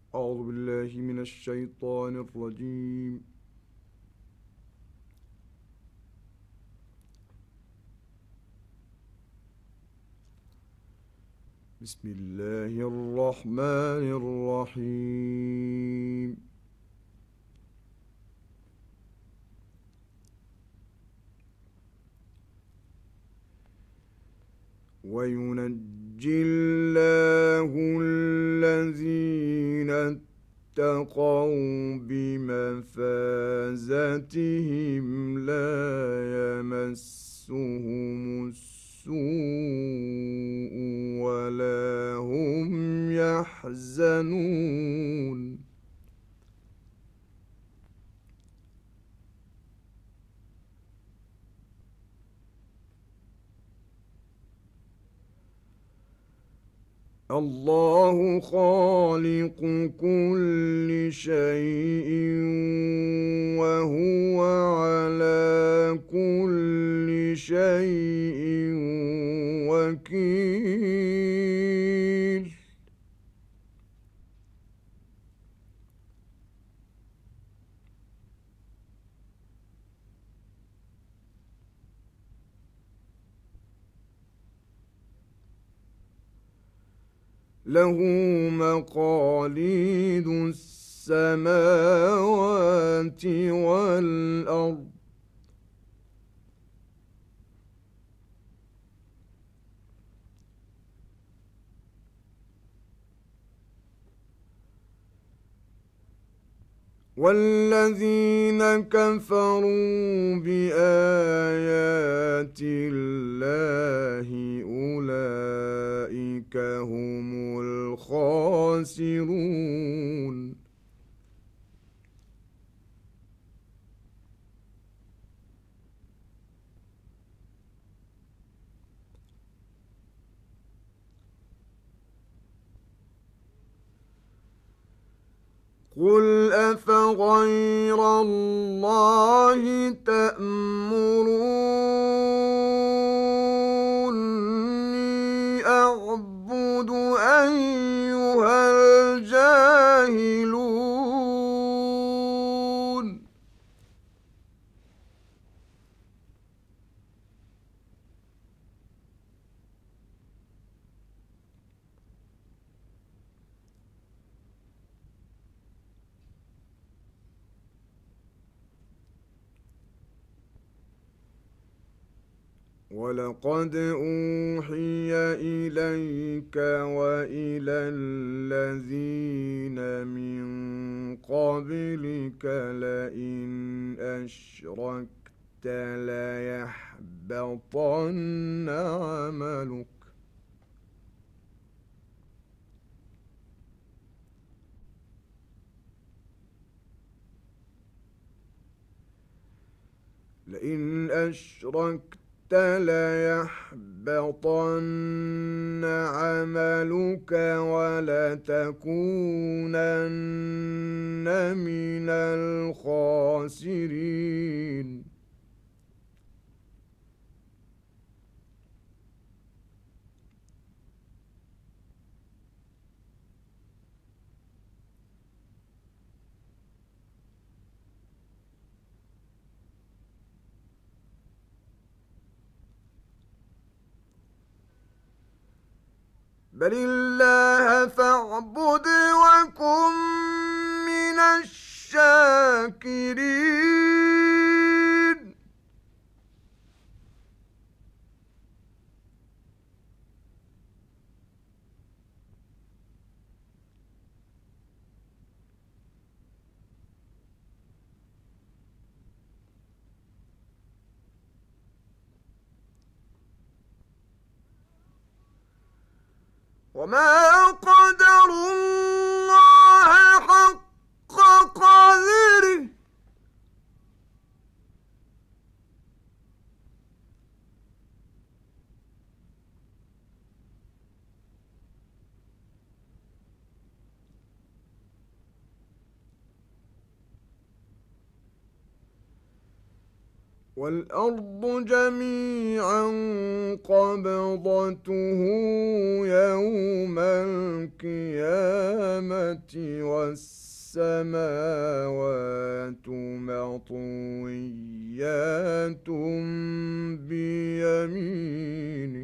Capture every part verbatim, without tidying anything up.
أعوذ بالله من الشيطان الرجيم. بسم الله الرحمن الرحيم. وينجي الله الذين اتقوا بمفازتهم لا يمسهم السوء ولا هم يحزنون. الله خالق كل شيء وهو على كل شيء وكيل. له مقاليد السماوات والأرض والذين كفروا بآيات الله أولئك هم الخاسرون. قل أفغير الله تأمروني أعبد أيها الجاهلون. ولقد أوحي إليك وإلى الذين من قبلك لئن أشركت ليحبطن عملك لئن أشركت ليحبطن عملك ولتكونن من الخاسرين. بل الله فاعبد وكن من الشاكرين. وما قدروا الله حق قدره والأرض جميعا قبضته يوم القيامة والسماوات مطويات بيمينه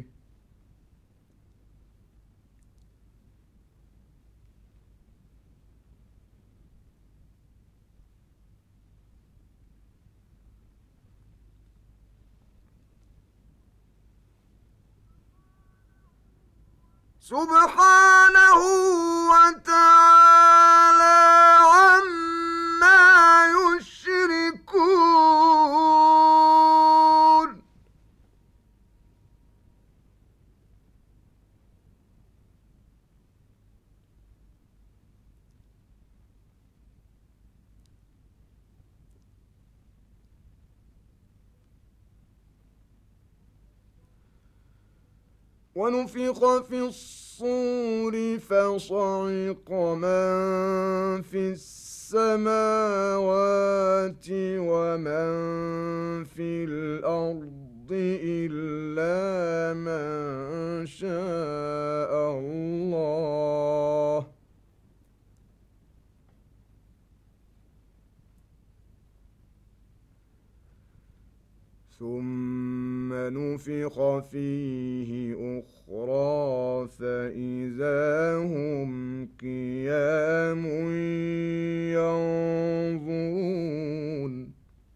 سبحانه وتعالى عما يشركون ونفخ في الصور فصعق من في السماوات ومن في الأرض إلا من شاء الله ثم نفخ فيه أخرى فإذا هم قيام ينظرون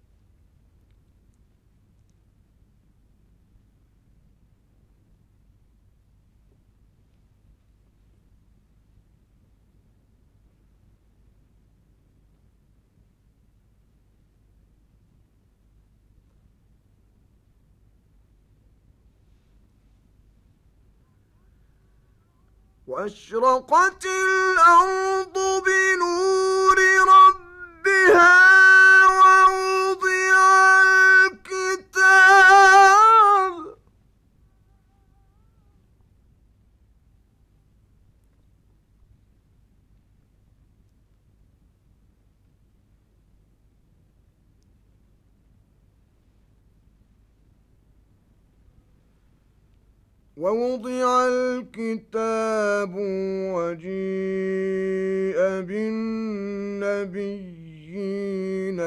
وأشرقت الأرض بنور ربها ووضع الكتاب ووضع الكتاب وجيء بالنبيين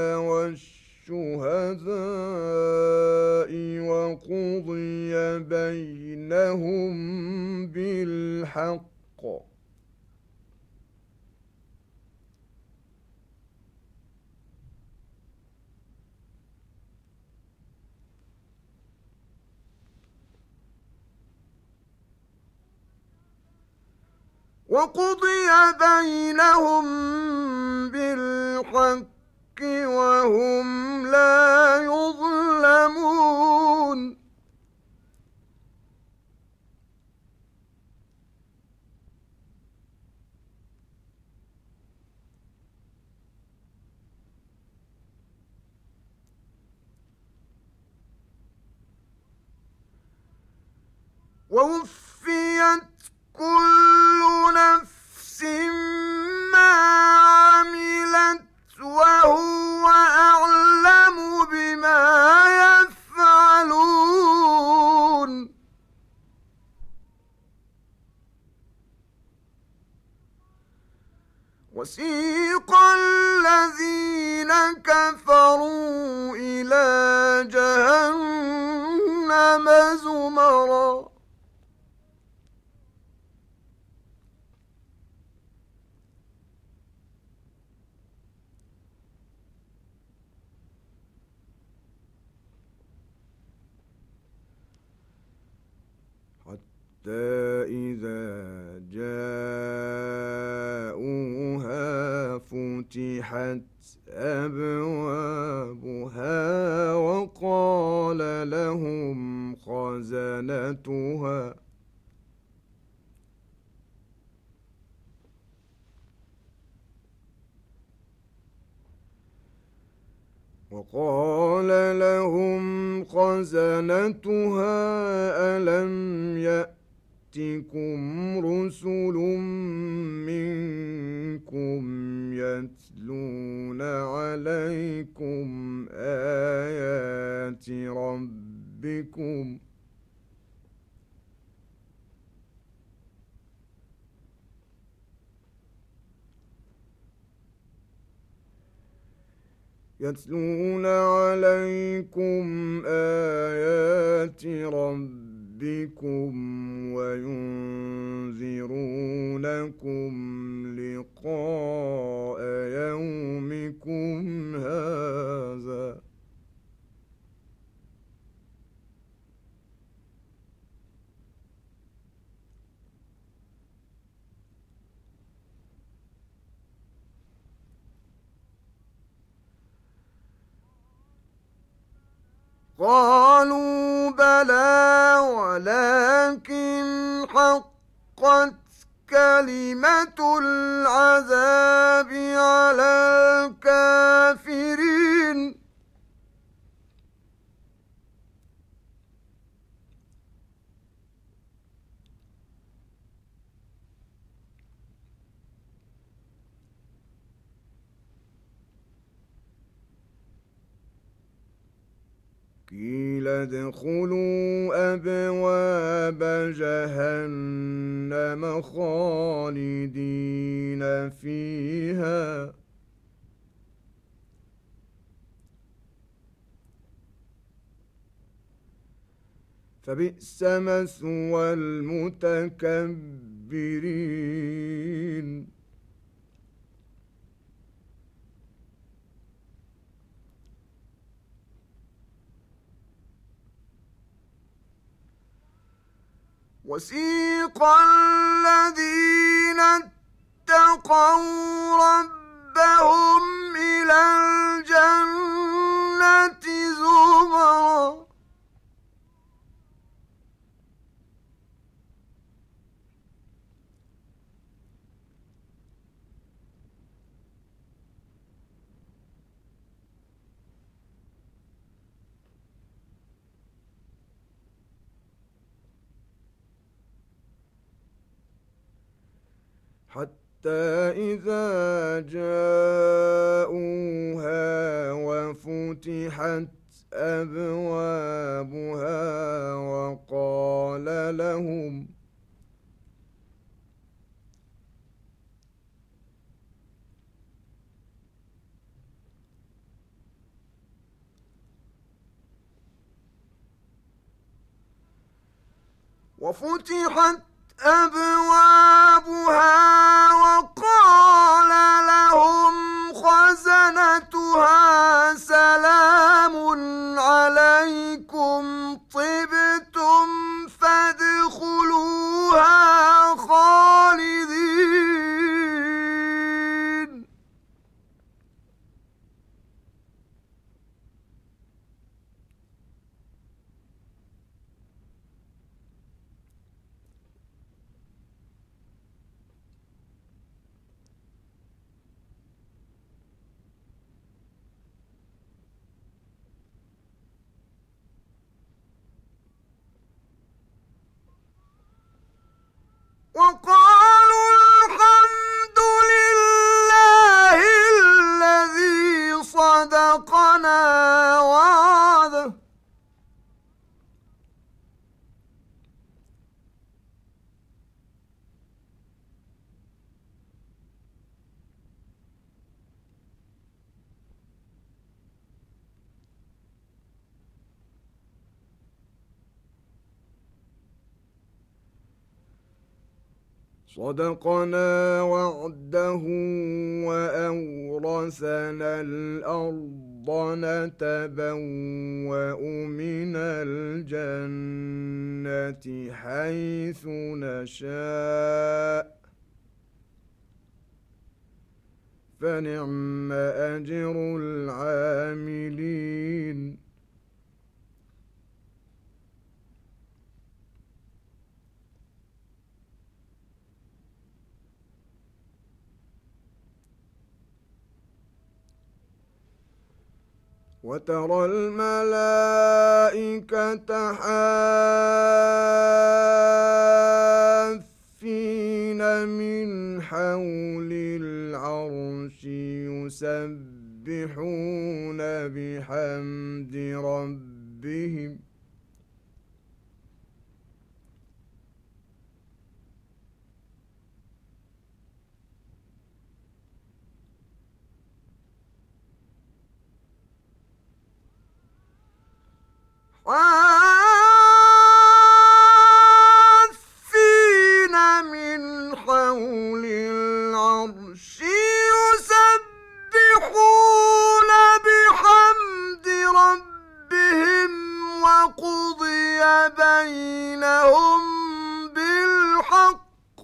والشهداء وقضي بينهم بالحق وقضي بينهم بالحق وهم لا يظلمون ووفيت كل نفس ما عملت وهو أعلم بما يفعلون وسيق الذين كفروا إلى جهنم زمرا حتى إذا جاءوها فتحت أبوابها وقال لهم خزنتها وقال لهم خزنتها ألم يأتكم رسل منكم يتلون عليكم آيات ربكم يتلون عليكم آيات ربكم وينذرونكم لقاء يومكم هذا قالوا بلى ولكن حقت كلمة العذاب على الكافرين قيل ادخلوا أبواب جهنم خالدين فيها فبئس مثوى المتكبرين وسيق الذين اتقوا ربهم إلى الجنة زمرا حتى إذا جاءوها وفتحت أبوابها وقال لهم وفتحت أبوابها وقال لهم خزنتها سلام عليكم طبتم فادخلوها خالدين وقالوا الحمد لله الذي صدقنا وعده صدقنا وعده وأورثنا الأرض نتبوأ من الجنة حيث نشاء فنعم أجر العاملين وترى الملائكة حافين من حول العرش يسبحون بحمد ربهم حافين من حول العرش يسبحون بحمد ربهم وقضي بينهم بالحق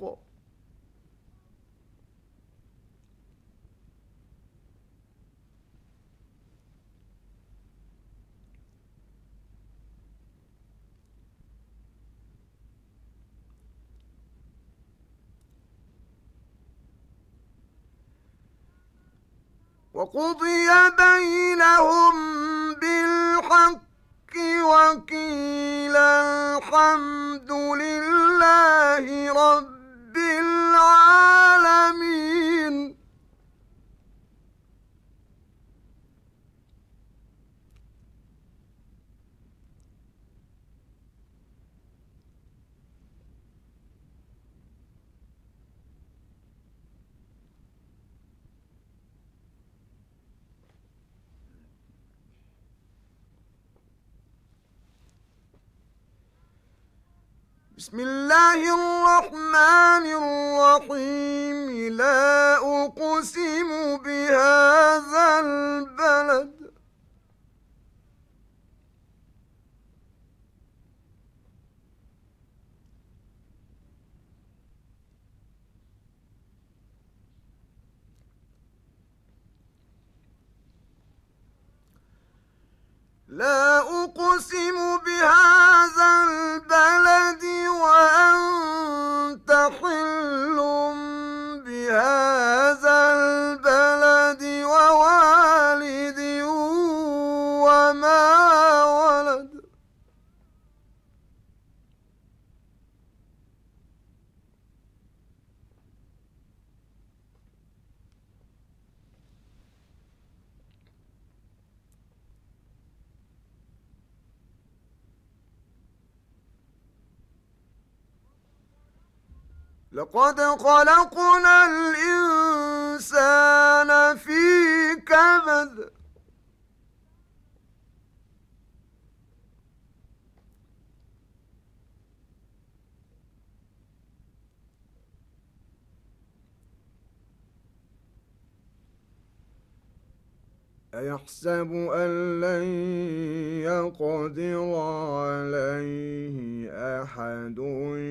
وقضي بينهم بالحق وقيل الحمد لله رب العالمين. بسم الله الرحمن الرحيم. لا أقسم بهذا البلد لا أقسم بهذا البلد وأنت حل بهذا البلد ووالد وما ولد. لقد خلقنا الإنسان في كبد أيحسب أن لن يقدر عليه أحد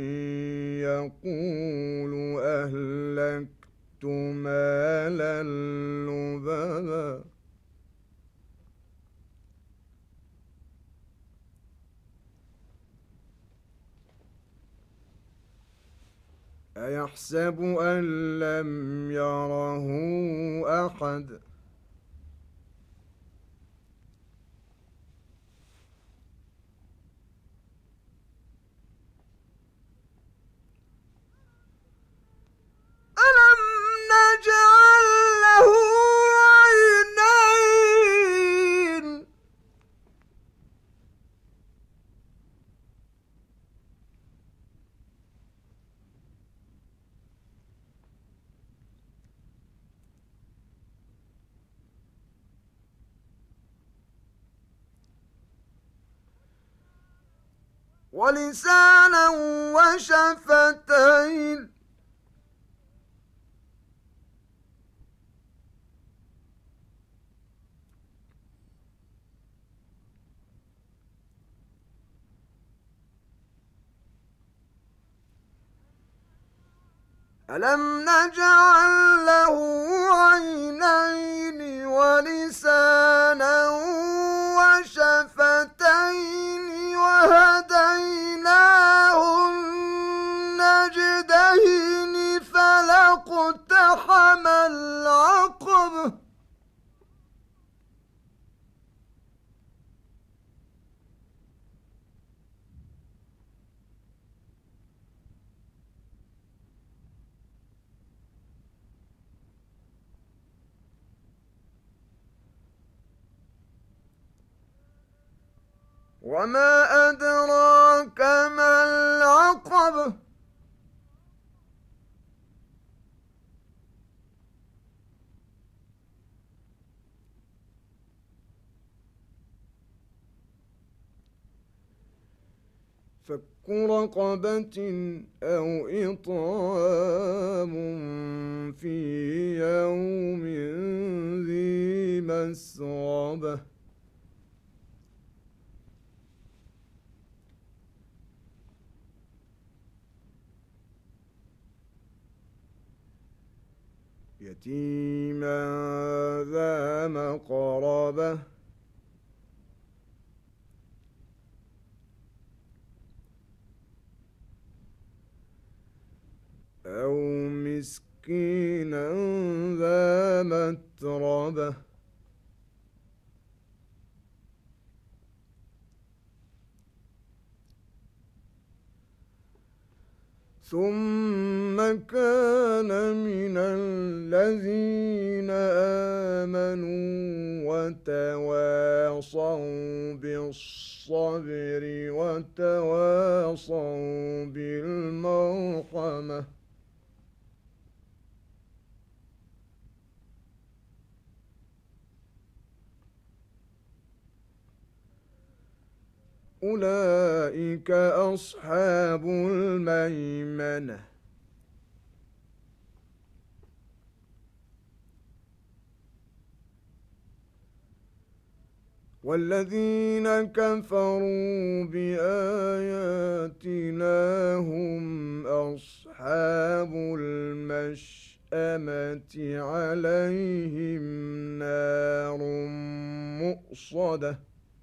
يقول أهلكت مالا لبدا أيحسب أن لم يره أحد ولسانا وشفتين ألم نجعل له عينين ولسانا وشفتين وهديناه النجدين فلاقتحم العقبة وما أدراك ما العقبة فك رقبة أو إطعام في يوم ذي مسغبة يتيما ذا مقربة أو مسكينا ذا متربة ثم كان من الذين آمنوا وتواصوا بالصبر وتواصوا بالمرحمة أولئك أصحاب الميمنة والذين كفروا بآياتنا هم أصحاب المشأمة عليهم نار مؤصدة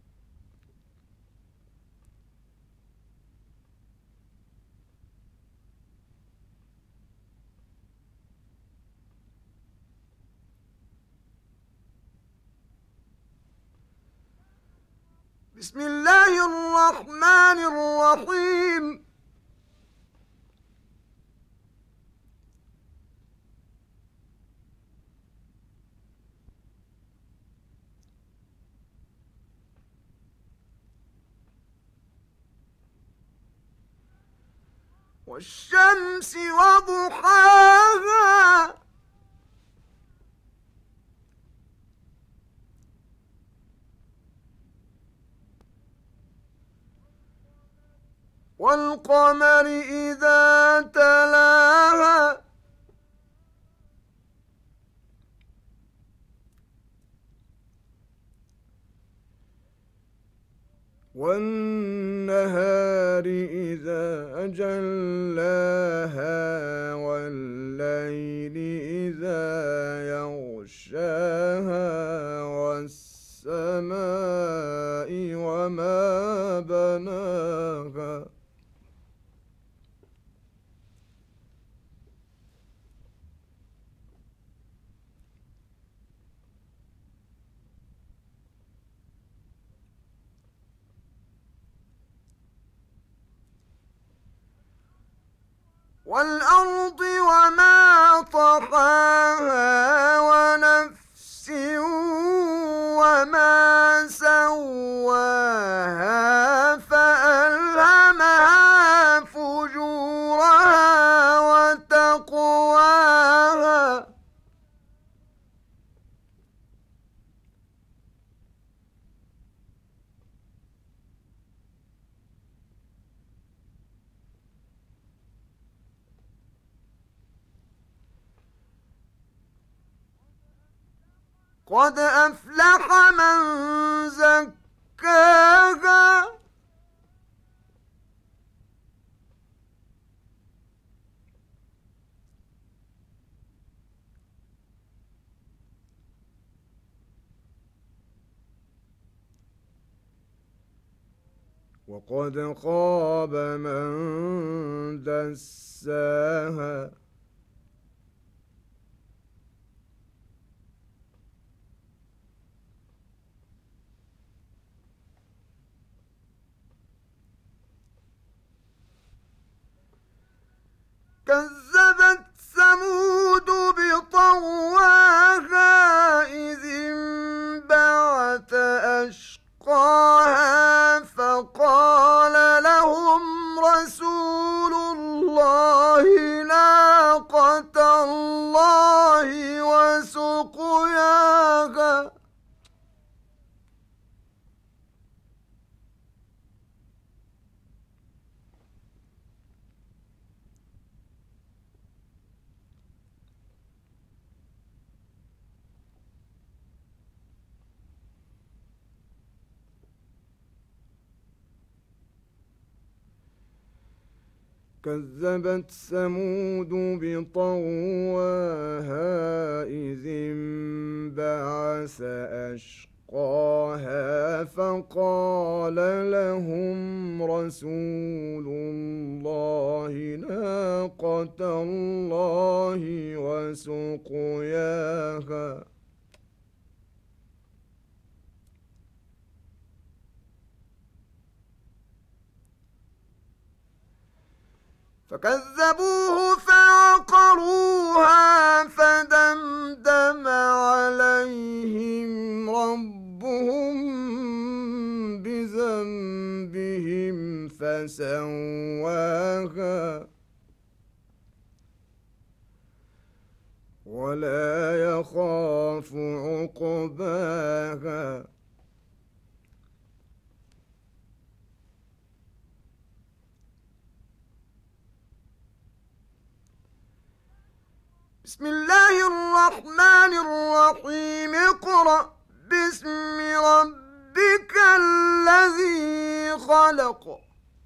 بسم الله الرحمن الرحيم والشمس وضحاها والقمر إذا تلاها والنهار إذا جلاها والليل إذا يغشاها والسماء وما بناها والأرض وما طحاها ونفس وما سواها فألهمها فجورها وتقواها قد أفلح من زكاها وقد خاب من دساها كذبت ثمود بطغواها إذ انبعث أشقاها فقال لهم رسول الله ناقة الله وسقياها كذبت ثمود بطغواها إذ انبعث أشقاها فقال لهم رسول الله ناقة الله وسقياها فكذبوه فعقروها فدمدم عليهم ربهم بذنبهم فسواها ولا يخاف عقباها بسم الله الرحمن الرحيم اقرأ باسم ربك الذي خلق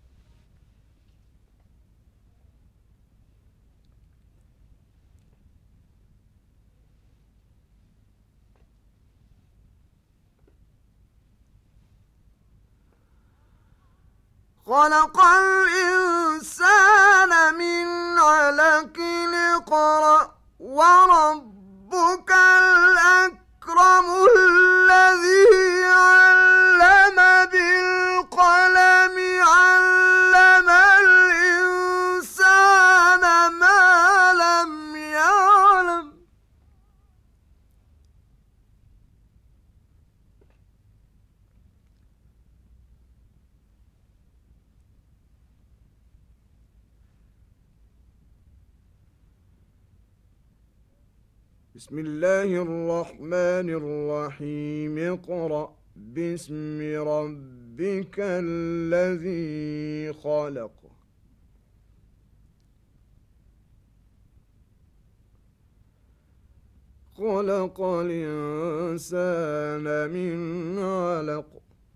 خلق الإنسان من علق اقرأ وربك الأكرم الذي علم بالقلم علم الإنسان ما لم يعلم بسم الله الرحمن الرحيم اقرأ باسم ربك الذي خلق خلق الإنسان من علق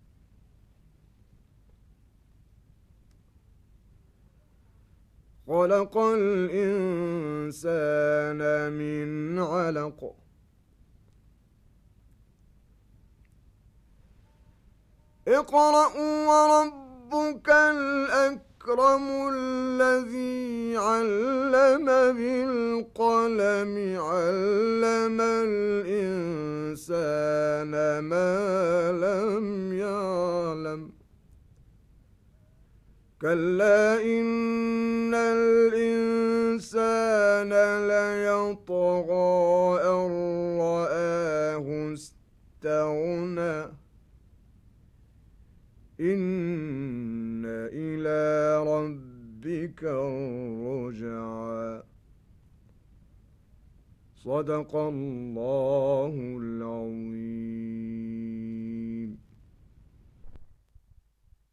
خلق الإنسان من علق اقرأ وربك الأكرم الذي علم بالقلم علم الإنسان ما لم يعلم كلا إن الإنسان ليطغى أن رآه استغنى إن إلى ربك الرجعى صدق الله العظيم.